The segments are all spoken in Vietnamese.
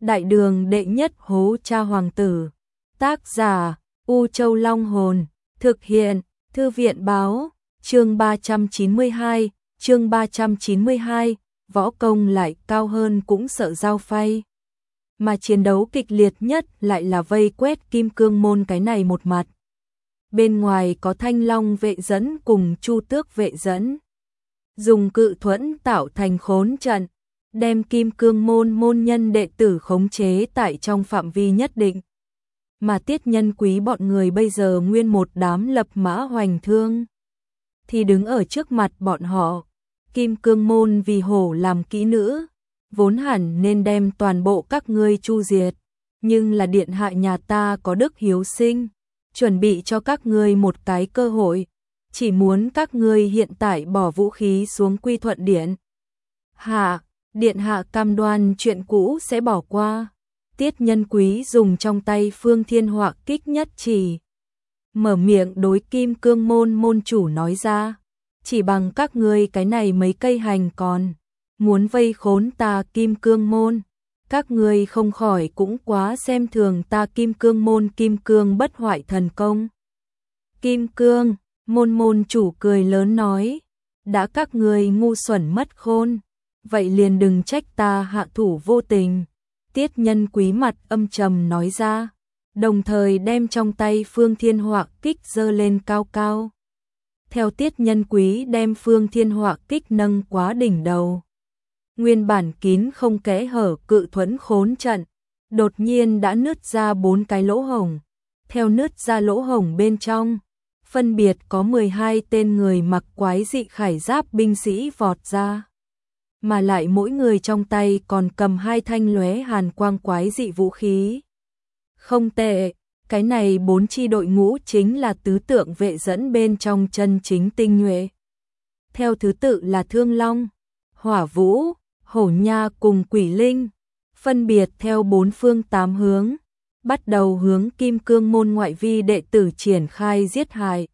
Đại đường đệ nhất hố cha hoàng tử. Tác giả U Châu Long Hồn. Thực hiện Thư viện báo. Chương 392. Chương 392. Võ công lại cao hơn cũng sợ dao phay. Mà chiến đấu kịch liệt nhất lại là vây quét Kim Cương Môn cái này một mặt. Bên ngoài có Thanh Long vệ dẫn cùng Chu Tước vệ dẫn. Dùng cự thuẫn tạo thành khốn trận, đem Kim Cương Môn môn nhân đệ tử khống chế tại trong phạm vi nhất định. Mà Tiết Nhân Quý bọn người bây giờ nguyên một đám lập mã hoành thương. Thì đứng ở trước mặt bọn họ, Kim Cương Môn vì hổ làm kỹ nữ, vốn hẳn nên đem toàn bộ các ngươi chu diệt. Nhưng là điện hạ nhà ta có đức hiếu sinh, chuẩn bị cho các ngươi một cái cơ hội. Chỉ muốn các ngươi hiện tại bỏ vũ khí xuống quy thuận điện Điện hạ cam đoan chuyện cũ sẽ bỏ qua. Tiết Nhân Quý dùng trong tay Phương Thiên Họa Kích nhất chỉ, mở miệng đối Kim Cương Môn môn chủ nói ra, chỉ bằng các ngươi cái này mấy cây hành còn muốn vây khốn ta Kim Cương Môn, các ngươi không khỏi cũng quá xem thường ta Kim Cương Môn Kim Cương bất hoại thần công. Kim Cương Môn môn chủ cười lớn nói, đã các ngươi ngu xuẩn mất khôn, vậy liền đừng trách ta hạ thủ vô tình. Tiết Nhân Quý mặt âm trầm nói ra, đồng thời đem trong tay Phương Thiên Họa Kích giơ lên cao cao. Theo Tiết Nhân Quý đem Phương Thiên Họa Kích nâng quá đỉnh đầu, nguyên bản kín không kẽ hở cự thuẫn khốn trận, đột nhiên đã nứt ra 4 cái lỗ hổng. Theo nứt ra lỗ hổng bên trong, phân biệt có 12 tên người mặc quái dị khải giáp binh sĩ vọt ra. Mà lại mỗi người trong tay còn cầm 2 thanh lóe hàn quang quái dị vũ khí. Không tệ, cái này 4 chi đội ngũ chính là tứ tượng vệ dẫn bên trong chân chính tinh nhuệ. Theo thứ tự là Thương Long, Hỏa Vũ, Hổ Nha cùng Quỷ Linh, phân biệt theo 4 phương 8 hướng, bắt đầu hướng Kim Cương Môn ngoại vi đệ tử triển khai giết hại.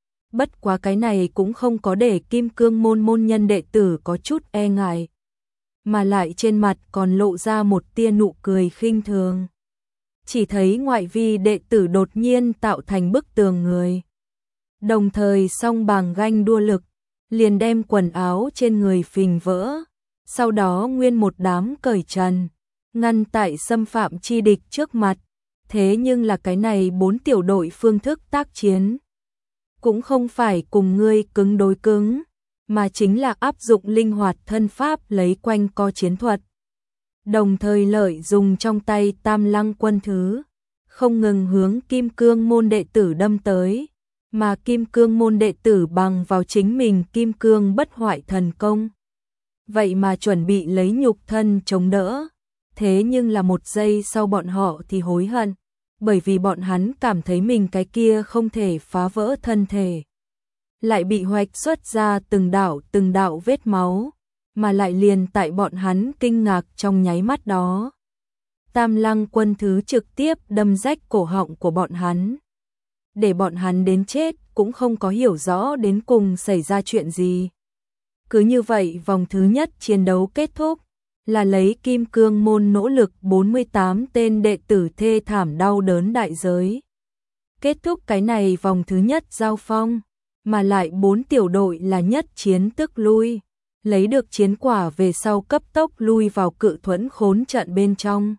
Bất quá cái này cũng không có để Kim Cương Môn môn nhân đệ tử có chút e ngại, mà lại trên mặt còn lộ ra một tia nụ cười khinh thường. Chỉ thấy ngoại vi đệ tử đột nhiên tạo thành bức tường người, đồng thời song bàng ganh đua lực, liền đem quần áo trên người phình vỡ, sau đó nguyên một đám cởi trần, ngăn tại xâm phạm chi địch trước mặt. Thế nhưng là cái này 4 tiểu đội phương thức tác chiến cũng không phải cùng ngươi cứng đối cứng, mà chính là áp dụng linh hoạt thân pháp lấy quanh co chiến thuật. Đồng thời lợi dùng trong tay Tam Lăng quân thứ, không ngừng hướng Kim Cương Môn đệ tử đâm tới, mà Kim Cương Môn đệ tử bằng vào chính mình Kim Cương bất hoại thần công. Vậy mà chuẩn bị lấy nhục thân chống đỡ. Thế nhưng là một giây sau bọn họ thì hối hận, bởi vì bọn hắn cảm thấy mình cái kia không thể phá vỡ thân thể lại bị hoạch xuất ra từng đạo vết máu, mà lại liền tại bọn hắn kinh ngạc trong nháy mắt đó, Tam Lăng quân thứ trực tiếp đâm rách cổ họng của bọn hắn, để bọn hắn đến chết cũng không có hiểu rõ đến cùng xảy ra chuyện gì. Cứ như vậy vòng thứ nhất chiến đấu kết thúc, là lấy Kim Cương Môn nỗ lực 48 tên đệ tử thê thảm đau đớn đại giới. Kết thúc cái này vòng thứ nhất giao phong, mà lại 4 tiểu đội là nhất chiến tức lui, lấy được chiến quả về sau cấp tốc lui vào cự thuẫn khốn trận bên trong.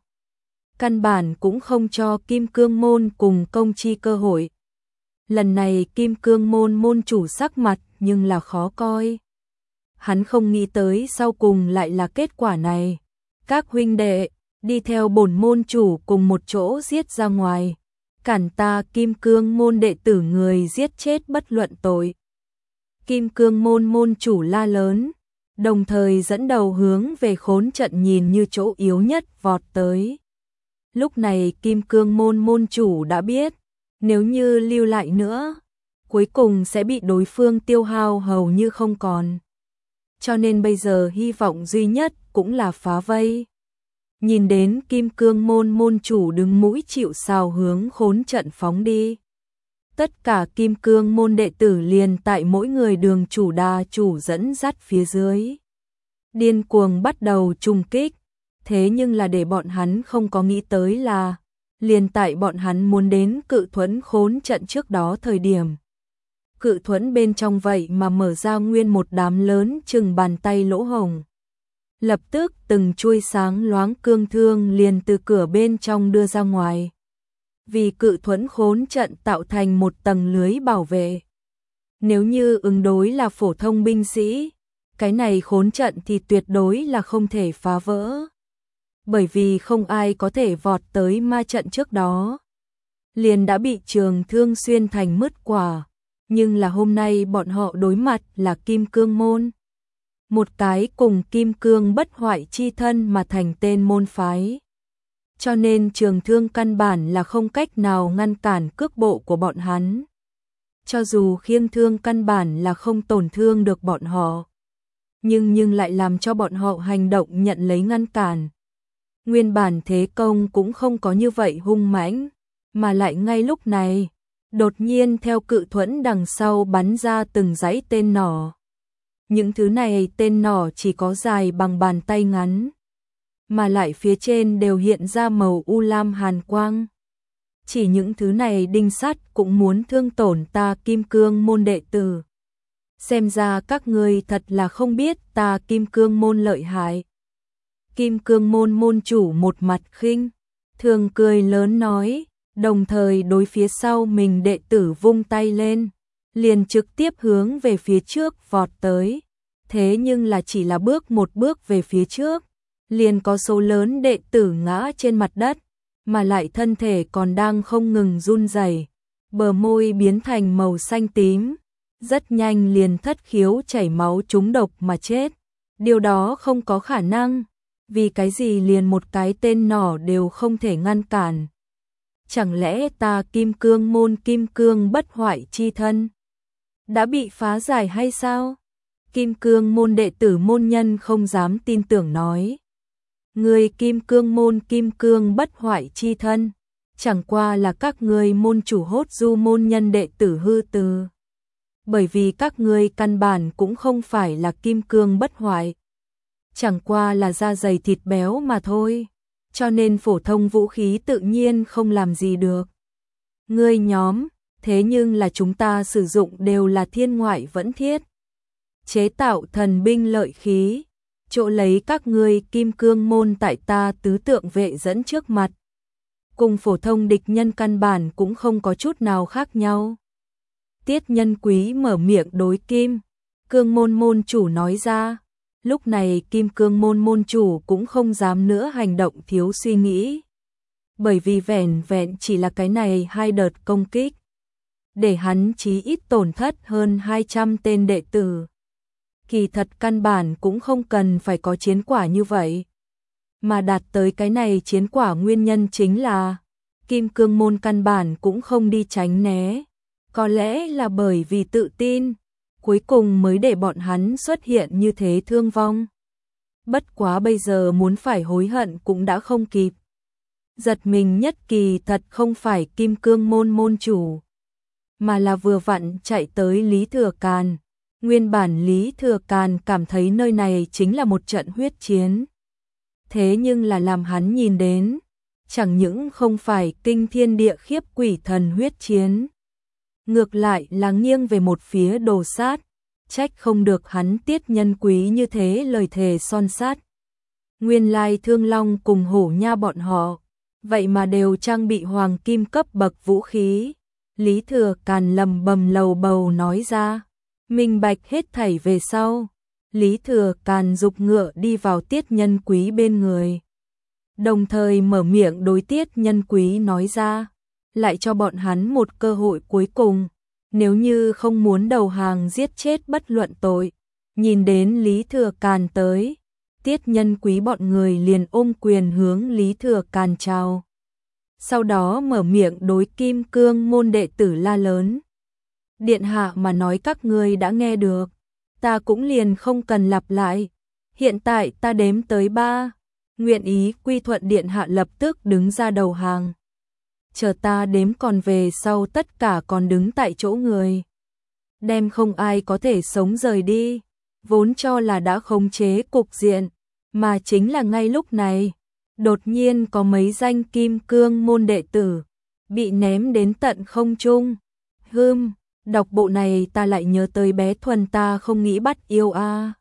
Căn bản cũng không cho Kim Cương Môn cùng công chi cơ hội. Lần này Kim Cương Môn môn chủ sắc mặt nhưng là khó coi. Hắn không nghĩ tới sau cùng lại là kết quả này. Các huynh đệ, đi theo bổn môn chủ cùng một chỗ giết ra ngoài. Cản ta Kim Cương Môn đệ tử người giết chết bất luận tội. Kim Cương Môn môn chủ la lớn, đồng thời dẫn đầu hướng về khốn trận nhìn như chỗ yếu nhất vọt tới. Lúc này Kim Cương Môn môn chủ đã biết, nếu như lưu lại nữa, cuối cùng sẽ bị đối phương tiêu hao hầu như không còn. Cho nên bây giờ hy vọng duy nhất cũng là phá vây. Nhìn đến Kim Cương Môn môn chủ đứng mũi chịu sào hướng khốn trận phóng đi. Tất cả Kim Cương Môn đệ tử liền tại mỗi người đường chủ đà chủ dẫn dắt phía dưới. Điên cuồng bắt đầu trùng kích. thế nhưng là để bọn hắn không có nghĩ tới là, liền tại bọn hắn muốn đến Cự Thuẫn khốn trận trước đó thời điểm. Cự Thuẫn bên trong vậy mà mở ra nguyên một đám lớn chừng bàn tay lỗ hổng. Lập tức từng chuôi sáng loáng cương thương liền từ cửa bên trong đưa ra ngoài. Vì Cự Thuẫn khốn trận tạo thành một tầng lưới bảo vệ. Nếu như ứng đối là phổ thông binh sĩ, cái này khốn trận thì tuyệt đối là không thể phá vỡ. Bởi vì không ai có thể vọt tới ma trận trước đó. Liền đã bị trường thương xuyên thành mứt quả. Nhưng là hôm nay bọn họ đối mặt là Kim Cương Môn. Một cái cùng Kim Cương bất hoại chi thân mà thành tên môn phái. Cho nên trường thương căn bản là không cách nào ngăn cản cước bộ của bọn hắn. Cho dù khiêng thương căn bản là không tổn thương được bọn họ. Nhưng lại làm cho bọn họ hành động nhận lấy ngăn cản. Nguyên bản thế công cũng không có như vậy hung mãnh, mà lại ngay lúc này, đột nhiên theo Cự Thuẫn đằng sau bắn ra từng dãy tên nỏ. Những thứ này tên nỏ chỉ có dài bằng bàn tay ngắn, mà lại phía trên đều hiện ra màu u lam hàn quang. Chỉ những thứ này đinh sắt cũng muốn thương tổn ta Kim Cương Môn đệ tử. Xem ra các ngươi thật là không biết ta Kim Cương Môn lợi hại. Kim Cương Môn môn chủ một mặt khinh thường cười lớn nói, đồng thời đối phía sau mình đệ tử vung tay lên, liền trực tiếp hướng về phía trước vọt tới. Thế nhưng là chỉ là bước một bước về phía trước, liền có số lớn đệ tử ngã trên mặt đất, mà lại thân thể còn đang không ngừng run rẩy, bờ môi biến thành màu xanh tím, rất nhanh liền thất khiếu chảy máu trúng độc mà chết. Điều đó không có khả năng, vì cái gì liền một cái tên nỏ đều không thể ngăn cản. Chẳng lẽ ta Kim Cương Môn Kim Cương bất hoại chi thân đã bị phá giải hay sao? Kim Cương Môn đệ tử môn nhân không dám tin tưởng nói. Người Kim Cương Môn Kim Cương bất hoại chi thân, chẳng qua là các ngươi môn chủ hốt du môn nhân đệ tử hư từ. Bởi vì các ngươi căn bản cũng không phải là Kim Cương bất hoại. Chẳng qua là da dày thịt béo mà thôi, cho nên phổ thông vũ khí tự nhiên không làm gì được. Ngươi nhóm, thế nhưng là chúng ta sử dụng đều là thiên ngoại vẫn thiết. Chế tạo thần binh lợi khí, chỗ lấy các ngươi Kim Cương Môn tại ta tứ tượng vệ dẫn trước mặt. Cùng phổ thông địch nhân căn bản cũng không có chút nào khác nhau. Tiết Nhân Quý mở miệng đối Kim Cương Môn môn chủ nói ra. Lúc này Kim Cương Môn môn chủ cũng không dám nữa hành động thiếu suy nghĩ. Bởi vì vẻn vẹn chỉ là cái này 2 đợt công kích, để hắn chí ít tổn thất hơn 200 tên đệ tử. Kỳ thật căn bản cũng không cần phải có chiến quả như vậy. Mà đạt tới cái này chiến quả nguyên nhân chính là Kim Cương Môn căn bản cũng không đi tránh né. Có lẽ là bởi vì tự tin, cuối cùng mới để bọn hắn xuất hiện như thế thương vong. Bất quá bây giờ muốn phải hối hận cũng đã không kịp. Giật mình nhất kỳ thật không phải Kim Cương Môn môn chủ, mà là vừa vặn chạy tới Lý Thừa Càn. Nguyên bản Lý Thừa Càn cảm thấy nơi này chính là một trận huyết chiến. Thế nhưng là làm hắn nhìn đến, chẳng những không phải kinh thiên địa khiếp quỷ thần huyết chiến, ngược lại là nghiêng về một phía đồ sát, trách không được hắn Tiết Nhân Quý như thế lời thề son sát. Nguyên lai Thương Long cùng Hổ Nha bọn họ, vậy mà đều trang bị hoàng kim cấp bậc vũ khí. Lý Thừa Càn lầm bầm lầu bầu nói ra, minh bạch hết thảy về sau. Lý Thừa Càn dục ngựa đi vào Tiết Nhân Quý bên người, đồng thời mở miệng đối Tiết Nhân Quý nói ra, lại cho bọn hắn một cơ hội cuối cùng, nếu như không muốn đầu hàng giết chết bất luận tội. Nhìn đến Lý Thừa Càn tới, Tiết Nhân Quý bọn người liền ôm quyền hướng Lý Thừa Càn chào. Sau đó mở miệng đối Kim Cương Môn đệ tử la lớn. Điện hạ mà nói các ngươi đã nghe được, ta cũng liền không cần lặp lại. Hiện tại ta đếm tới 3, nguyện ý quy thuận điện hạ lập tức đứng ra đầu hàng. Chờ ta đếm còn về sau tất cả còn đứng tại chỗ người, đem không ai có thể sống rời đi. Vốn cho là đã khống chế cục diện, mà chính là ngay lúc này, đột nhiên có mấy danh kim cương môn đệ tử bị ném đến tận không trung. Đọc bộ này ta lại nhớ tới bé Thuần, ta không nghĩ bắt yêu a.